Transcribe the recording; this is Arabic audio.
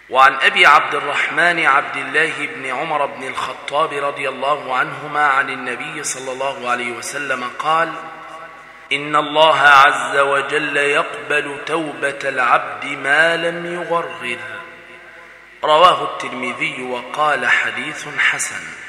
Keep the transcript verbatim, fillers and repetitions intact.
وعن أبي عبد الرحمن عبد الله بن عمر بن الخطاب رضي الله عنهما عن النبي صلى الله عليه وسلم قال: إن الله عز وجل يقبل توبة العبد ما لم يغرر. رواه الترمذي وقال: حديث حسن.